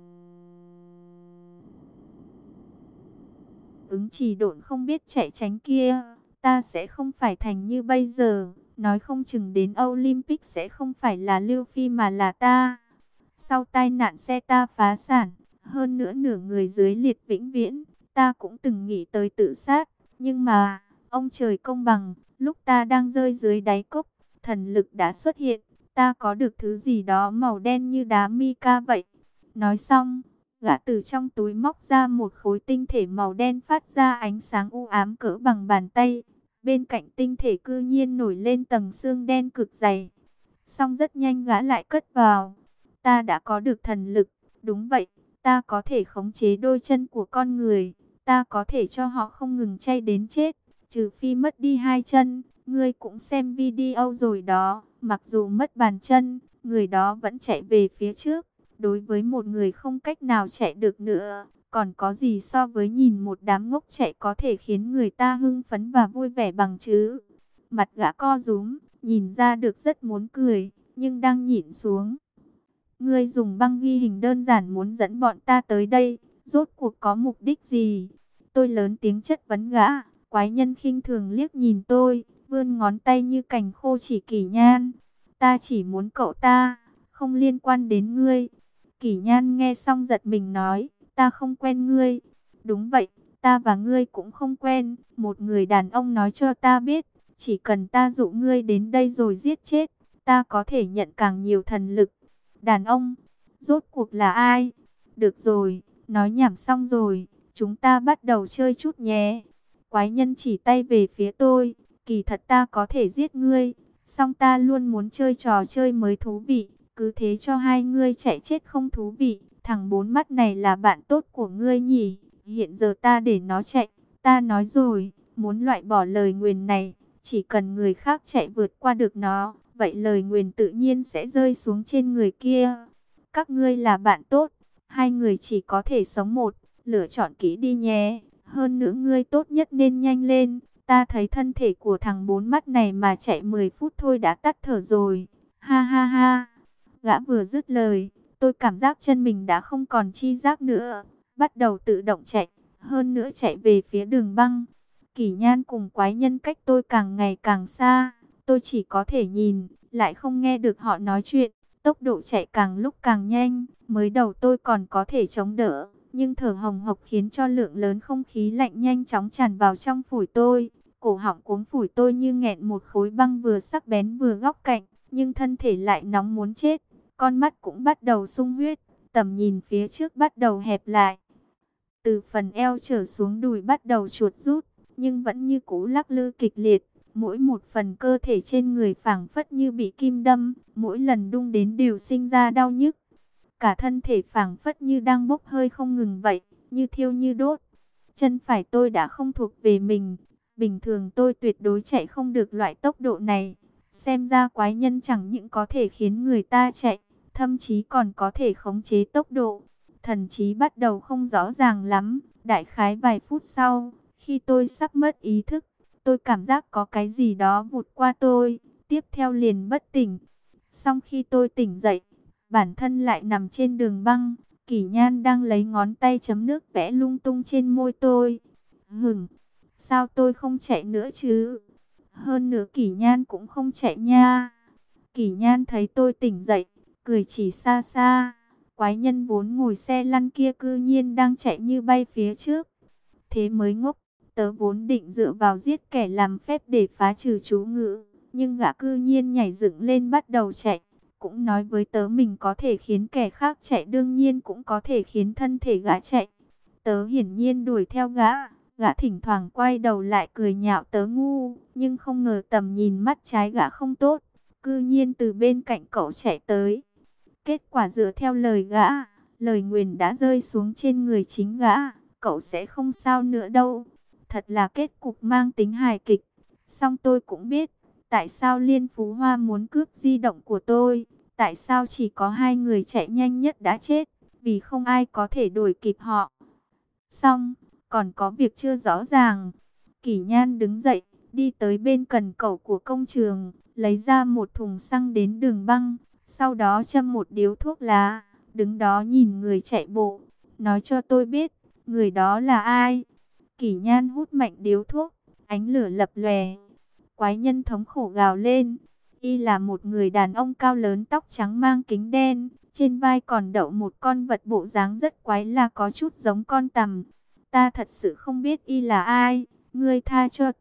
ứng trì độn không biết chạy tránh kia, ta sẽ không phải thành như bây giờ. Nói không chừng đến Olympic sẽ không phải là Lưu Phi mà là ta. Sau tai nạn xe ta phá sản, hơn nữa nửa người dưới liệt vĩnh viễn, ta cũng từng nghĩ tới tự sát. Nhưng mà, ông trời công bằng, lúc ta đang rơi dưới đáy cốc, thần lực đã xuất hiện, ta có được thứ gì đó màu đen như đá mica vậy. Nói xong, gã từ trong túi móc ra một khối tinh thể màu đen phát ra ánh sáng u ám cỡ bằng bàn tay. Bên cạnh tinh thể cư nhiên nổi lên tầng xương đen cực dày. Xong rất nhanh gã lại cất vào. Ta đã có được thần lực. Đúng vậy, ta có thể khống chế đôi chân của con người. Ta có thể cho họ không ngừng chay đến chết, trừ phi mất đi hai chân. Ngươi cũng xem video rồi đó. Mặc dù mất bàn chân, người đó vẫn chạy về phía trước. Đối với một người không cách nào chạy được nữa, còn có gì so với nhìn một đám ngốc chạy có thể khiến người ta hưng phấn và vui vẻ bằng chứ. Mặt gã co rúm, nhìn ra được rất muốn cười, nhưng đang nhịn xuống. Ngươi dùng băng ghi hình đơn giản muốn dẫn bọn ta tới đây, rốt cuộc có mục đích gì? Tôi lớn tiếng chất vấn gã. Quái nhân khinh thường liếc nhìn tôi, vươn ngón tay như cành khô chỉ Kỷ Nhan. Ta chỉ muốn cậu ta, không liên quan đến ngươi. Kỷ Nhan nghe xong giật mình nói, ta không quen ngươi. Đúng vậy, ta và ngươi cũng không quen. Một người đàn ông nói cho ta biết, chỉ cần ta dụ ngươi đến đây rồi giết chết, ta có thể nhận càng nhiều thần lực. Đàn ông, rốt cuộc là ai? Được rồi, nói nhảm xong rồi, chúng ta bắt đầu chơi chút nhé. Quái nhân chỉ tay về phía tôi, kỳ thật ta có thể giết ngươi, song ta luôn muốn chơi trò chơi mới thú vị. Cứ thế cho hai ngươi chạy chết không thú vị. Thằng bốn mắt này là bạn tốt của ngươi nhỉ? Hiện giờ ta để nó chạy. Ta nói rồi, muốn loại bỏ lời nguyền này, chỉ cần người khác chạy vượt qua được nó, vậy lời nguyền tự nhiên sẽ rơi xuống trên người kia. Các ngươi là bạn tốt, hai người chỉ có thể sống một, lựa chọn kỹ đi nhé. Hơn nữa ngươi tốt nhất nên nhanh lên. Ta thấy thân thể của thằng bốn mắt này mà chạy 10 phút thôi đã tắt thở rồi. Ha ha ha. Gã vừa dứt lời, tôi cảm giác chân mình đã không còn chi giác nữa, bắt đầu tự động chạy, hơn nữa chạy về phía đường băng. Kỷ Nhan cùng quái nhân cách tôi càng ngày càng xa, Tôi chỉ có thể nhìn, lại không nghe được họ nói chuyện. Tốc độ chạy càng lúc càng nhanh, mới đầu tôi còn có thể chống đỡ, nhưng thở hồng hộc khiến cho lượng lớn không khí lạnh nhanh chóng tràn vào trong phổi tôi. Cổ họng cuống phổi tôi như nghẹn một khối băng vừa sắc bén vừa góc cạnh, nhưng thân thể lại nóng muốn chết. Con mắt cũng bắt đầu sung huyết, tầm nhìn phía trước bắt đầu hẹp lại. Từ phần eo trở xuống đùi bắt đầu chuột rút, nhưng vẫn như cũ lắc lư kịch liệt. Mỗi một phần cơ thể trên người phảng phất như bị kim đâm, mỗi lần đung đến đều sinh ra đau nhức. Cả thân thể phảng phất như đang bốc hơi không ngừng vậy, như thiêu như đốt. Chân phải tôi đã không thuộc về mình, bình thường tôi tuyệt đối chạy không được loại tốc độ này. Xem ra quái nhân chẳng những có thể khiến người ta chạy, thậm chí còn có thể khống chế tốc độ. Thần trí bắt đầu không rõ ràng lắm, đại khái vài phút sau, khi tôi sắp mất ý thức, tôi cảm giác có cái gì đó vụt qua tôi, tiếp theo liền bất tỉnh. Xong khi tôi tỉnh dậy, bản thân lại nằm trên đường băng, Kỷ Nhan đang lấy ngón tay chấm nước vẽ lung tung trên môi tôi. Sao tôi không chạy nữa chứ? Hơn nữa Kỷ Nhan cũng không chạy nha. Kỷ Nhan thấy tôi tỉnh dậy, cười chỉ xa xa. Quái nhân vốn ngồi xe lăn kia cư nhiên đang chạy như bay phía trước. Thế mới ngốc, tớ vốn định dựa vào giết kẻ làm phép để phá trừ chú ngữ. Nhưng gã cư nhiên nhảy dựng lên bắt đầu chạy. Cũng nói với tớ mình có thể khiến kẻ khác chạy, đương nhiên cũng có thể khiến thân thể gã chạy. Tớ hiển nhiên đuổi theo gã. Gã thỉnh thoảng quay đầu lại cười nhạo tớ ngu. Nhưng không ngờ tầm nhìn mắt trái gã không tốt, cư nhiên từ bên cạnh cậu chạy tới. Kết quả dựa theo lời gã, lời nguyền đã rơi xuống trên người chính gã. Cậu sẽ không sao nữa đâu. Thật là kết cục mang tính hài kịch. Song tôi cũng biết tại sao Liên Phú Hoa muốn cướp di động của tôi. Tại sao chỉ có hai người chạy nhanh nhất đã chết, vì không ai có thể đuổi kịp họ. Xong, còn có việc chưa rõ ràng. Kỷ Nhan đứng dậy, đi tới bên cần cẩu của công trường, lấy ra một thùng xăng đến đường băng, sau đó châm một điếu thuốc lá, đứng đó nhìn người chạy bộ. Nói cho tôi biết, người đó là ai? Kỷ Nhan hút mạnh điếu thuốc, ánh lửa lập lòe. Quái nhân thống khổ gào lên. Y là một người đàn ông cao lớn, tóc trắng, mang kính đen, trên vai còn đậu một con vật bộ dáng rất quái lạ, có chút giống con tằm. Ta thật sự không biết y là ai, ngươi tha cho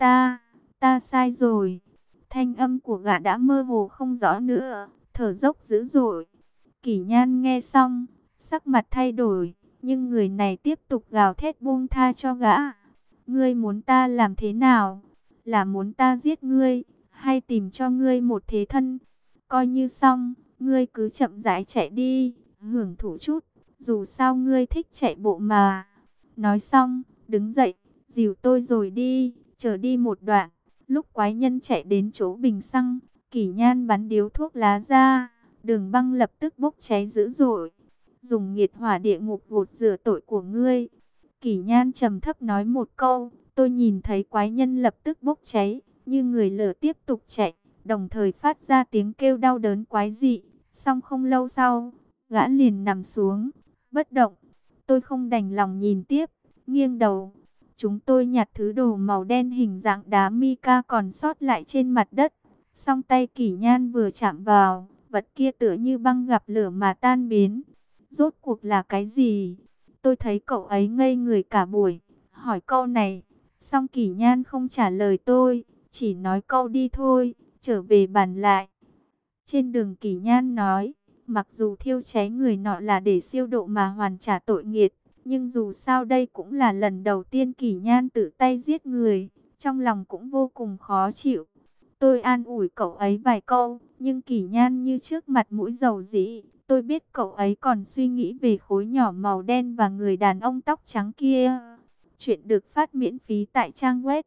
ta sai rồi. Thanh âm của gã đã mơ hồ không rõ nữa, thở dốc dữ dội. Kỷ Nhan nghe xong, sắc mặt thay đổi, nhưng người này tiếp tục gào thét buông tha cho gã. Ngươi muốn ta làm thế nào? Là muốn ta giết ngươi, hay tìm cho ngươi một thế thân? Coi như xong, ngươi cứ chậm rãi chạy đi, hưởng thụ chút, dù sao ngươi thích chạy bộ mà. Nói xong, đứng dậy, dìu tôi rồi đi, chở đi một đoạn. Lúc quái nhân chạy đến chỗ bình xăng, Kỷ Nhan bắn điếu thuốc lá ra, đường băng lập tức bốc cháy dữ dội. Dùng nghiệt hỏa địa ngục gột rửa tội của ngươi. Kỷ Nhan trầm thấp nói một câu, tôi nhìn thấy quái nhân lập tức bốc cháy, như người lửa tiếp tục chạy, đồng thời phát ra tiếng kêu đau đớn quái dị. Xong không lâu sau, gã liền nằm xuống, bất động. Tôi không đành lòng nhìn tiếp, nghiêng đầu. Chúng tôi nhặt thứ đồ màu đen hình dạng đá mica còn sót lại trên mặt đất. Song tay Kỷ Nhan vừa chạm vào, vật kia tựa như băng gặp lửa mà tan biến. Rốt cuộc là cái gì? Tôi thấy cậu ấy ngây người cả buổi, hỏi câu này. Song Kỷ Nhan không trả lời tôi, chỉ nói câu đi thôi, trở về bàn lại. Trên đường Kỷ Nhan nói, mặc dù thiêu cháy người nọ là để siêu độ mà hoàn trả tội nghiệt, nhưng dù sao đây cũng là lần đầu tiên Kỷ Nhan tự tay giết người, trong lòng cũng vô cùng khó chịu. Tôi an ủi cậu ấy vài câu, nhưng Kỷ Nhan như trước mặt mũi dầu dĩ. Tôi biết cậu ấy còn suy nghĩ về khối nhỏ màu đen và người đàn ông tóc trắng kia. Chuyện được phát miễn phí tại trang web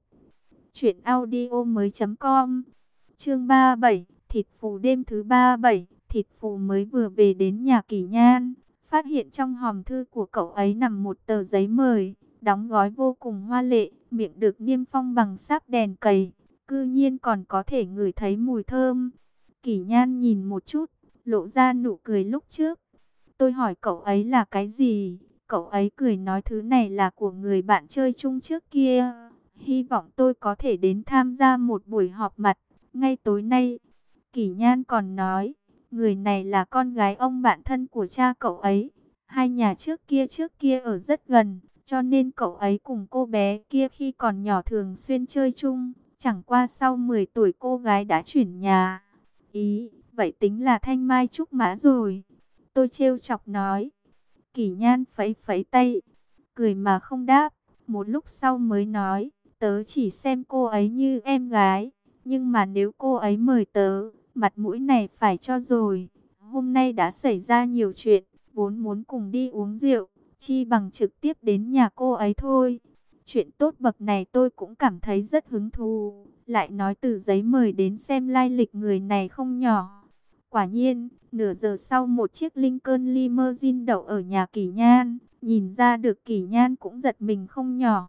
truyệnaudiomoi.com. Chương 37, thịt phù đêm thứ 37, thịt phù mới vừa về đến nhà Kỷ Nhan, phát hiện trong hòm thư của cậu ấy nằm một tờ giấy mời, đóng gói vô cùng hoa lệ, miệng được niêm phong bằng sáp đèn cầy, cư nhiên còn có thể ngửi thấy mùi thơm. Kỷ Nhan nhìn một chút, lộ ra nụ cười lúc trước. Tôi hỏi cậu ấy là cái gì? Cậu ấy cười nói thứ này là của người bạn chơi chung trước kia. Hy vọng tôi có thể đến tham gia một buổi họp mặt. Ngay tối nay, Kỷ Nhan còn nói, người này là con gái ông bạn thân của cha cậu ấy. Hai nhà trước kia ở rất gần, cho nên cậu ấy cùng cô bé kia khi còn nhỏ thường xuyên chơi chung. Chẳng qua sau 10 tuổi cô gái đã chuyển nhà. Ý, vậy tính là thanh mai trúc mã rồi. Tôi trêu chọc nói. Kỷ Nhan phẩy phẩy tay, cười mà không đáp. Một lúc sau mới nói, tớ chỉ xem cô ấy như em gái. Nhưng mà nếu cô ấy mời tớ, mặt mũi này phải cho rồi. Hôm nay đã xảy ra nhiều chuyện, vốn muốn cùng đi uống rượu, chi bằng trực tiếp đến nhà cô ấy thôi. Chuyện tốt bậc này tôi cũng cảm thấy rất hứng thú. Lại nói từ giấy mời đến xem lai lịch người này không nhỏ. Quả nhiên, nửa giờ sau một chiếc Lincoln Limousine đậu ở nhà Kỷ Nhan. Nhìn ra được Kỷ Nhan cũng giật mình không nhỏ.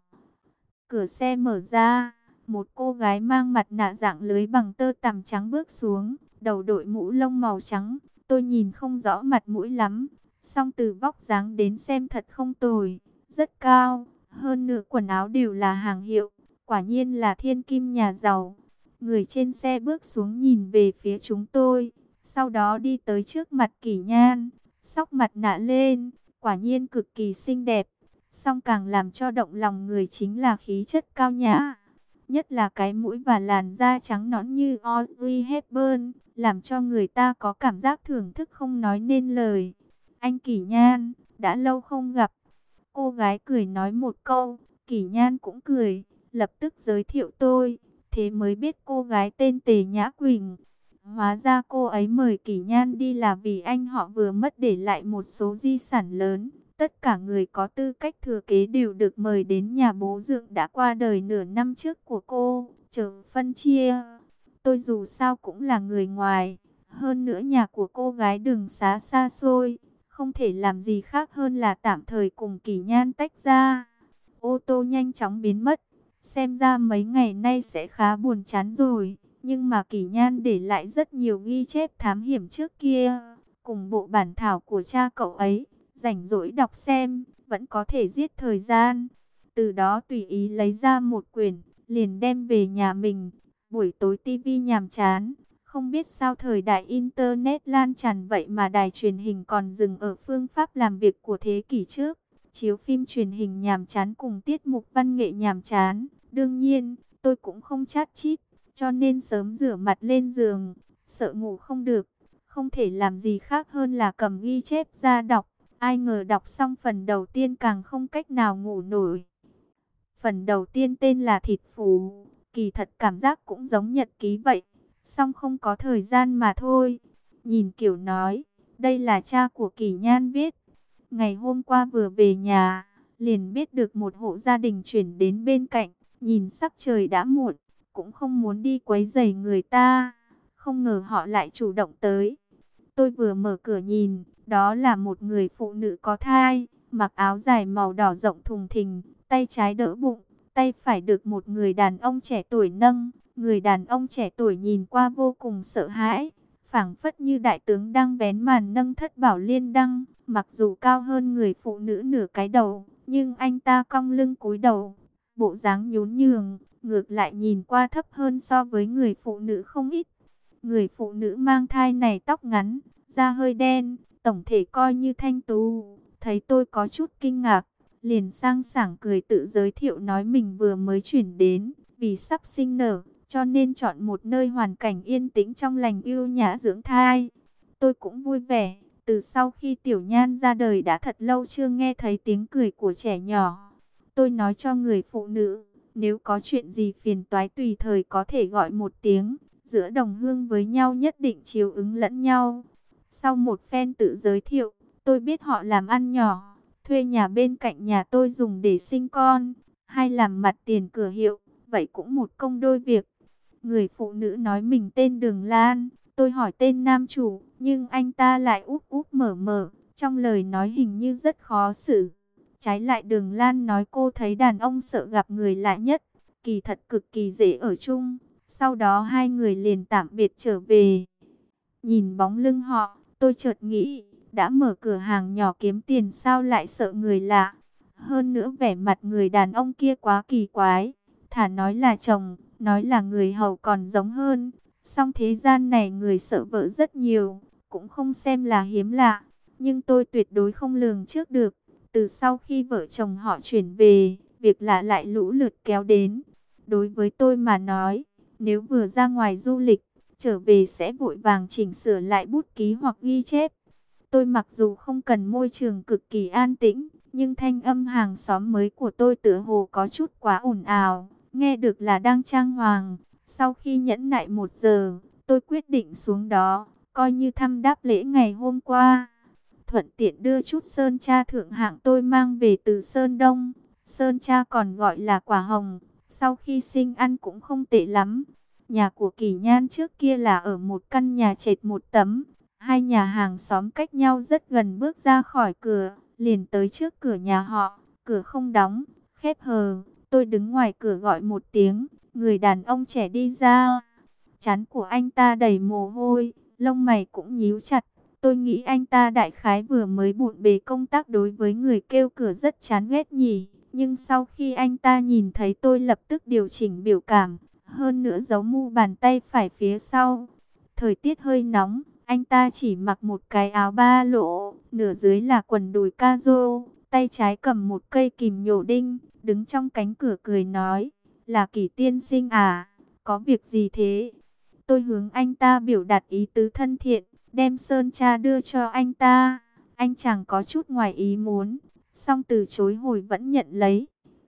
Cửa xe mở ra, một cô gái mang mặt nạ dạng lưới bằng tơ tằm trắng bước xuống, đầu đội mũ lông màu trắng. Tôi nhìn không rõ mặt mũi lắm, song từ vóc dáng đến xem thật không tồi, rất cao, hơn nữa quần áo đều là hàng hiệu, quả nhiên là thiên kim nhà giàu. Người trên xe bước xuống nhìn về phía chúng tôi, sau đó đi tới trước mặt Kỷ Nhan, xốc mặt nạ lên, quả nhiên cực kỳ xinh đẹp. Song càng làm cho động lòng người chính là khí chất cao nhã, nhất là cái mũi và làn da trắng nõn như Audrey Hepburn, làm cho người ta có cảm giác thưởng thức không nói nên lời. Anh Kỷ Nhan, đã lâu không gặp. Cô gái cười nói một câu, Kỷ Nhan cũng cười, lập tức giới thiệu tôi, thế mới biết cô gái tên Tề Nhã Quỳnh. Hóa ra cô ấy mời Kỷ Nhan đi là vì anh họ vừa mất để lại một số di sản lớn. Tất cả người có tư cách thừa kế đều được mời đến nhà bố dượng đã qua đời nửa năm trước của cô, chờ phân chia. Tôi dù sao cũng là người ngoài, hơn nữa nhà của cô gái đường xá xa xôi, không thể làm gì khác hơn là tạm thời cùng Kỷ Nhan tách ra. Ô tô nhanh chóng biến mất, xem ra mấy ngày nay sẽ khá buồn chán rồi, nhưng mà Kỷ Nhan để lại rất nhiều ghi chép thám hiểm trước kia, cùng bộ bản thảo của cha cậu ấy. Rảnh rỗi đọc xem, vẫn có thể giết thời gian. Từ đó tùy ý lấy ra một quyển, liền đem về nhà mình. Buổi tối tivi nhàm chán, không biết sao thời đại Internet lan tràn vậy mà đài truyền hình còn dừng ở phương pháp làm việc của thế kỷ trước. Chiếu phim truyền hình nhàm chán cùng tiết mục văn nghệ nhàm chán. Đương nhiên, tôi cũng không chát chít, cho nên sớm rửa mặt lên giường, sợ ngủ không được. Không thể làm gì khác hơn là cầm ghi chép ra đọc. Ai ngờ đọc xong phần đầu tiên càng không cách nào ngủ nổi. Phần đầu tiên tên là Thịt Phù, kỳ thật cảm giác cũng giống nhật ký vậy, song không có thời gian mà thôi. Nhìn kiểu nói, đây là cha của Kỷ Nhan viết. Ngày hôm qua vừa về nhà, liền biết được một hộ gia đình chuyển đến bên cạnh, nhìn sắc trời đã muộn, cũng không muốn đi quấy rầy người ta. Không ngờ họ lại chủ động tới. Tôi vừa mở cửa nhìn, đó là một người phụ nữ có thai, mặc áo dài màu đỏ rộng thùng thình, tay trái đỡ bụng, tay phải được một người đàn ông trẻ tuổi nâng. Người đàn ông trẻ tuổi nhìn qua vô cùng sợ hãi, phảng phất như đại tướng đang vén màn nâng thất bảo liên đăng. Mặc dù cao hơn người phụ nữ nửa cái đầu, nhưng anh ta cong lưng cúi đầu, bộ dáng nhún nhường, ngược lại nhìn qua thấp hơn so với người phụ nữ không ít. Người phụ nữ mang thai này tóc ngắn, da hơi đen, tổng thể coi như thanh tú. Thấy tôi có chút kinh ngạc, liền sang sảng cười tự giới thiệu nói mình vừa mới chuyển đến, vì sắp sinh nở, cho nên chọn một nơi hoàn cảnh yên tĩnh trong lành yêu nhã dưỡng thai. Tôi cũng vui vẻ, từ sau khi Tiểu Nhan ra đời đã thật lâu chưa nghe thấy tiếng cười của trẻ nhỏ. Tôi nói cho người phụ nữ, nếu có chuyện gì phiền toái tùy thời có thể gọi một tiếng. Giữa đồng hương với nhau nhất định chiều ứng lẫn nhau. Sau một phen tự giới thiệu, tôi biết họ làm ăn nhỏ, thuê nhà bên cạnh nhà tôi dùng để sinh con, hay làm mặt tiền cửa hiệu, vậy cũng một công đôi việc. Người phụ nữ nói mình tên Đường Lan, tôi hỏi tên nam chủ, nhưng anh ta lại úp úp mở mở, trong lời nói hình như rất khó xử. Trái lại Đường Lan nói cô thấy đàn ông sợ gặp người lạ nhất, kỳ thật cực kỳ dễ ở chung. Sau đó hai người liền tạm biệt trở về. Nhìn bóng lưng họ, tôi chợt nghĩ, đã mở cửa hàng nhỏ kiếm tiền sao lại sợ người lạ. Hơn nữa vẻ mặt người đàn ông kia quá kỳ quái. Thà nói là chồng, nói là người hầu còn giống hơn. Song thế gian này người sợ vợ rất nhiều, cũng không xem là hiếm lạ. Nhưng tôi tuyệt đối không lường trước được. Từ sau khi vợ chồng họ chuyển về, việc lạ lại lũ lượt kéo đến. Đối với tôi mà nói, nếu vừa ra ngoài du lịch, trở về sẽ vội vàng chỉnh sửa lại bút ký hoặc ghi chép. Tôi mặc dù không cần môi trường cực kỳ an tĩnh, nhưng thanh âm hàng xóm mới của tôi tựa hồ có chút quá ồn ào, nghe được là đang trang hoàng. Sau khi nhẫn nại 1 giờ, tôi quyết định xuống đó, coi như thăm đáp lễ ngày hôm qua. Thuận tiện đưa chút sơn tra thượng hạng tôi mang về từ Sơn Đông. Sơn tra còn gọi là quả hồng, sau khi sinh ăn cũng không tệ lắm. Nhà của Kỳ Nhan trước kia là ở một căn nhà trệt một tấm. Hai nhà hàng xóm cách nhau rất gần, bước ra khỏi cửa, liền tới trước cửa nhà họ. Cửa không đóng, khép hờ. Tôi đứng ngoài cửa gọi một tiếng, người đàn ông trẻ đi ra. Trán của anh ta đầy mồ hôi, lông mày cũng nhíu chặt. Tôi nghĩ anh ta đại khái vừa mới bộn bề công tác, đối với người kêu cửa rất chán ghét nhỉ. Nhưng sau khi anh ta nhìn thấy tôi lập tức điều chỉnh biểu cảm, hơn nữa giấu mu bàn tay phải phía sau. Thời tiết hơi nóng, anh ta chỉ mặc một cái áo ba lỗ, nửa dưới là quần đùi caro, tay trái cầm một cây kìm nhổ đinh, đứng trong cánh cửa cười nói, là Kỳ tiên sinh à, có việc gì thế? Tôi hướng anh ta biểu đạt ý tứ thân thiện, đem sơn tra đưa cho anh ta. Anh chàng có chút ngoài ý muốn, song từ chối hồi vẫn nhận lấy.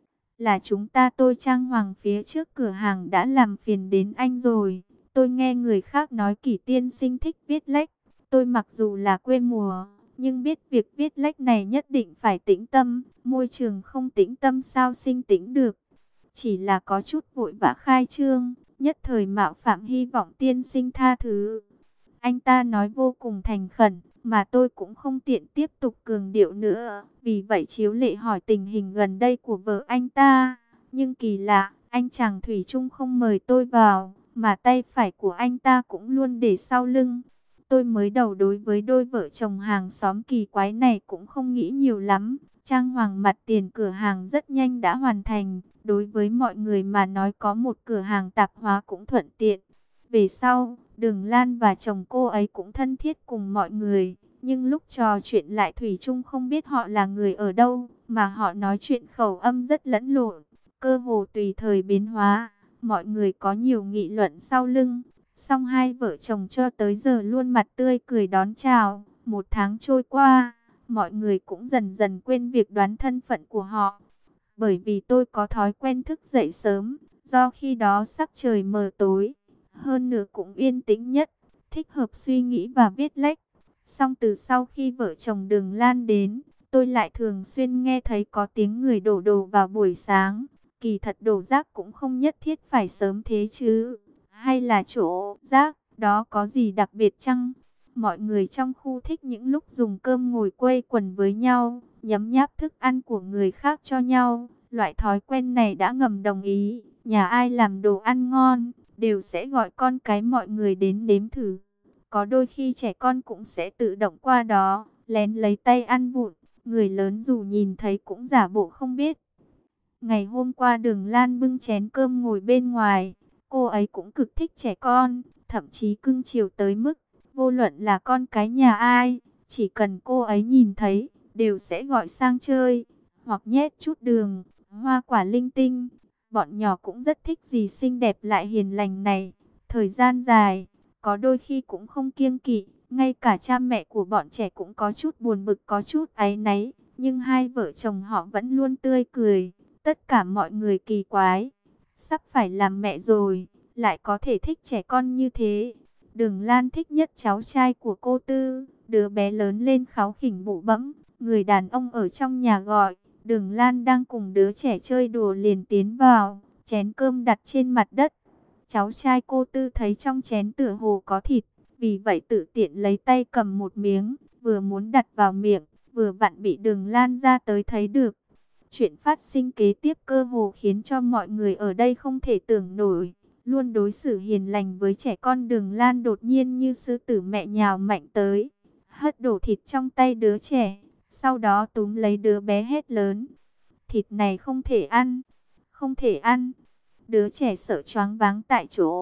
Là chúng ta, tôi trang hoàng phía trước cửa hàng đã làm phiền đến anh rồi. Tôi nghe người khác nói Kỳ tiên sinh thích viết lách. Tôi mặc dù là quê mùa, nhưng biết việc viết lách này nhất định phải tĩnh tâm. Môi trường không tĩnh tâm sao sinh tĩnh được. Chỉ là có chút vội vã khai trương, nhất thời mạo phạm, hy vọng tiên sinh tha thứ. Anh ta nói vô cùng thành khẩn, mà tôi cũng không tiện tiếp tục cường điệu nữa. Vì vậy chiếu lệ hỏi tình hình gần đây của vợ anh ta. Nhưng kỳ lạ, anh chàng thủy chung không mời tôi vào, mà tay phải của anh ta cũng luôn để sau lưng. Tôi mới đầu đối với đôi vợ chồng hàng xóm kỳ quái này cũng không nghĩ nhiều lắm. Trang hoàng mặt tiền cửa hàng rất nhanh đã hoàn thành. Đối với mọi người mà nói có một cửa hàng tạp hóa cũng thuận tiện. Về sau, Đường Lan và chồng cô ấy cũng thân thiết cùng mọi người. Nhưng lúc trò chuyện lại thủy chung không biết họ là người ở đâu, mà họ nói chuyện khẩu âm rất lẫn lộn, cơ hồ tùy thời biến hóa. Mọi người có nhiều nghị luận sau lưng. Song hai vợ chồng cho tới giờ luôn mặt tươi cười đón chào. 1 tháng trôi qua, mọi người cũng dần dần quên việc đoán thân phận của họ. Bởi vì tôi có thói quen thức dậy sớm, do khi đó sắc trời mờ tối, hơn nữa cũng yên tĩnh nhất, thích hợp suy nghĩ và viết lách. Song từ sau khi vợ chồng Đường Lan đến, tôi lại thường xuyên nghe thấy có tiếng người đổ đồ vào buổi sáng. Kỳ thật đổ rác cũng không nhất thiết phải sớm thế chứ. Hay là chỗ rác đó có gì đặc biệt chăng? Mọi người trong khu thích những lúc dùng cơm ngồi quây quần với nhau, nhấm nháp thức ăn của người khác cho nhau. Loại thói quen này đã ngầm đồng ý, nhà ai làm đồ ăn ngon, đều sẽ gọi con cái mọi người đến nếm thử. Có đôi khi trẻ con cũng sẽ tự động qua đó, lén lấy tay ăn vụn. Người lớn dù nhìn thấy cũng giả bộ không biết. Ngày hôm qua Đường Lan bưng chén cơm ngồi bên ngoài. Cô ấy cũng cực thích trẻ con, thậm chí cưng chiều tới mức, vô luận là con cái nhà ai, chỉ cần cô ấy nhìn thấy, đều sẽ gọi sang chơi, hoặc nhét chút đường, hoa quả linh tinh. Bọn nhỏ cũng rất thích dì xinh đẹp lại hiền lành này. Thời gian dài, có đôi khi cũng không kiêng kỵ, ngay cả cha mẹ của bọn trẻ cũng có chút buồn bực, có chút áy náy. Nhưng hai vợ chồng họ vẫn luôn tươi cười. Tất cả mọi người kỳ quái, sắp phải làm mẹ rồi, lại có thể thích trẻ con như thế. Đường Lan thích nhất cháu trai của cô Tư, đứa bé lớn lên kháu khỉnh bụ bẫm. Người đàn ông ở trong nhà gọi, Đường Lan đang cùng đứa trẻ chơi đùa liền tiến vào, chén cơm đặt trên mặt đất. Cháu trai cô Tư thấy trong chén tựa hồ có thịt, vì vậy tự tiện lấy tay cầm một miếng, vừa muốn đặt vào miệng, vừa vặn bị Đường Lan ra tới thấy được. Chuyện phát sinh kế tiếp cơ hồ khiến cho mọi người ở đây không thể tưởng nổi. Luôn đối xử hiền lành với trẻ con Đường Lan đột nhiên như sư tử mẹ nhào mạnh tới, hất đổ thịt trong tay đứa trẻ, sau đó túm lấy đứa bé hét lớn: thịt này không thể ăn, không thể ăn. Đứa trẻ sợ choáng váng tại chỗ,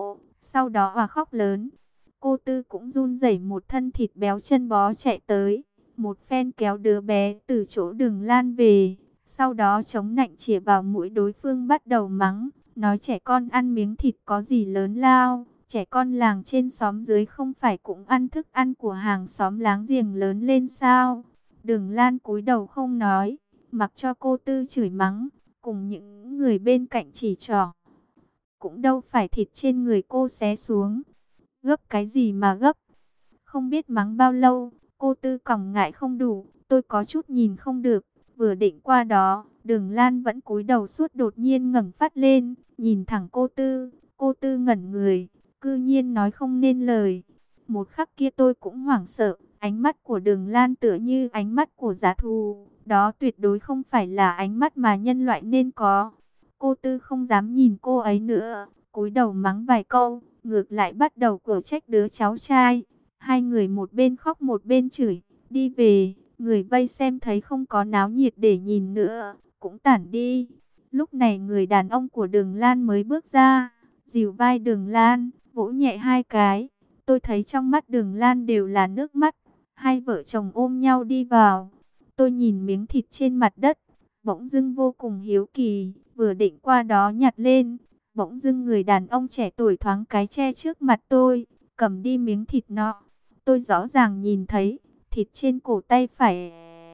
sau đó òa khóc lớn. Cô Tư cũng run rẩy một thân thịt béo chân bó chạy tới, một phen kéo đứa bé từ chỗ Đường Lan về, sau đó chống nạnh chĩa vào mũi đối phương bắt đầu mắng, nói trẻ con ăn miếng thịt có gì lớn lao, trẻ con làng trên xóm dưới không phải cũng ăn thức ăn của hàng xóm láng giềng lớn lên sao? Đường Lan cúi đầu không nói, mặc cho cô Tư chửi mắng, cùng những người bên cạnh chỉ trỏ. Cũng đâu phải thịt trên người cô xé xuống. Gấp cái gì mà gấp? Không biết mắng bao lâu, cô Tư còng ngại không đủ, tôi có chút nhìn không được. Vừa định qua đó, Đường Lan vẫn cúi đầu suốt đột nhiên ngẩng phát lên, nhìn thẳng cô Tư. Cô Tư ngẩn người, cư nhiên nói không nên lời. Một khắc kia tôi cũng hoảng sợ, ánh mắt của Đường Lan tựa như ánh mắt của dã thú. Đó tuyệt đối không phải là ánh mắt mà nhân loại nên có. Cô Tư không dám nhìn cô ấy nữa, cúi đầu mắng vài câu, ngược lại bắt đầu quở trách đứa cháu trai. Hai người một bên khóc một bên chửi, đi về, người vây xem thấy không có náo nhiệt để nhìn nữa, cũng tản đi. Lúc này người đàn ông của Đường Lan mới bước ra, dìu vai Đường Lan, vỗ nhẹ hai cái. Tôi thấy trong mắt Đường Lan đều là nước mắt, hai vợ chồng ôm nhau đi vào. Tôi nhìn miếng thịt trên mặt đất, bỗng dưng vô cùng hiếu kỳ, vừa định qua đó nhặt lên. Bỗng dưng người đàn ông trẻ tuổi thoáng cái che trước mặt tôi, cầm đi miếng thịt nọ. Tôi rõ ràng nhìn thấy, thịt trên cổ tay phải.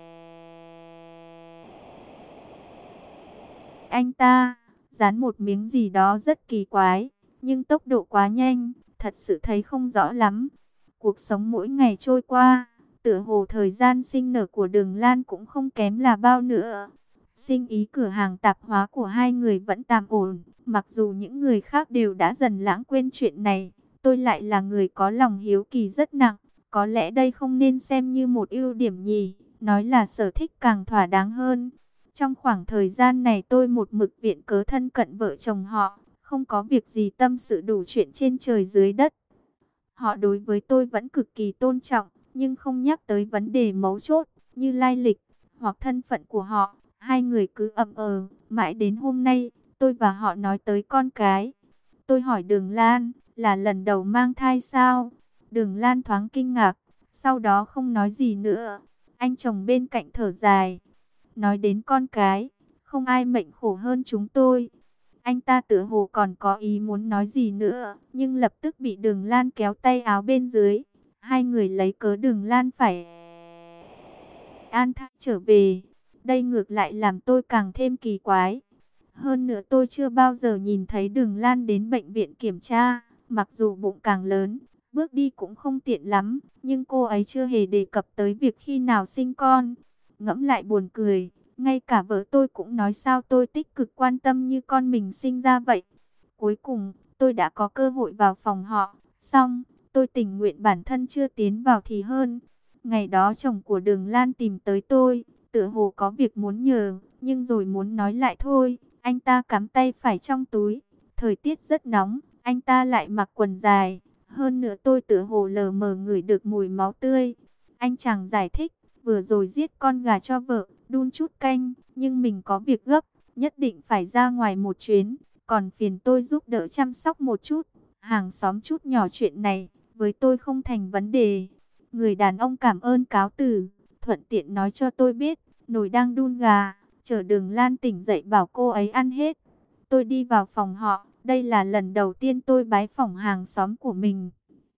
Anh ta dán một miếng gì đó rất kỳ quái, nhưng tốc độ quá nhanh, thật sự thấy không rõ lắm. Cuộc sống mỗi ngày trôi qua, tựa hồ thời gian sinh nở của Đường Lan cũng không kém là bao nữa. Sinh ý cửa hàng tạp hóa của hai người vẫn tạm ổn, mặc dù những người khác đều đã dần lãng quên chuyện này, tôi lại là người có lòng hiếu kỳ rất nặng. Có lẽ đây không nên xem như một ưu điểm nhỉ, nói là sở thích càng thỏa đáng hơn. Trong khoảng thời gian này tôi một mực viện cớ thân cận vợ chồng họ, không có việc gì tâm sự đủ chuyện trên trời dưới đất. Họ đối với tôi vẫn cực kỳ tôn trọng, nhưng không nhắc tới vấn đề mấu chốt, như lai lịch, hoặc thân phận của họ. Hai người cứ ậm mãi đến hôm nay, tôi và họ nói tới con cái. Tôi hỏi Đường Lan, là lần đầu mang thai sao? Đường Lan thoáng kinh ngạc, sau đó không nói gì nữa. Anh chồng bên cạnh thở dài, nói đến con cái, không ai mệnh khổ hơn chúng tôi. Anh ta tựa hồ còn có ý muốn nói gì nữa, nhưng lập tức bị Đường Lan kéo tay áo bên dưới. Hai người lấy cớ Đường Lan phải an thác trở về. Đây ngược lại làm tôi càng thêm kỳ quái. Hơn nữa tôi chưa bao giờ nhìn thấy Đường Lan đến bệnh viện kiểm tra, mặc dù bụng càng lớn, bước đi cũng không tiện lắm, nhưng cô ấy chưa hề đề cập tới việc khi nào sinh con. Ngẫm lại buồn cười, ngay cả vợ tôi cũng nói sao tôi tích cực quan tâm như con mình sinh ra vậy. Cuối cùng, tôi đã có cơ hội vào phòng họ, xong, tôi tình nguyện bản thân chưa tiến vào thì hơn. Ngày đó chồng của Đường Lan tìm tới tôi, tựa hồ có việc muốn nhờ, nhưng rồi muốn nói lại thôi. Anh ta cắm tay phải trong túi, thời tiết rất nóng, anh ta lại mặc quần dài. Hơn nữa tôi tựa hồ lờ mờ ngửi được mùi máu tươi. Anh chàng giải thích, vừa rồi giết con gà cho vợ, đun chút canh, nhưng mình có việc gấp, nhất định phải ra ngoài một chuyến, còn phiền tôi giúp đỡ chăm sóc một chút. Hàng xóm chút nhỏ chuyện này, với tôi không thành vấn đề. Người đàn ông cảm ơn cáo từ, thuận tiện nói cho tôi biết, nồi đang đun gà, chờ Đường Lan tỉnh dậy bảo cô ấy ăn hết. Tôi đi vào phòng họ, đây là lần đầu tiên tôi bái phỏng hàng xóm của mình.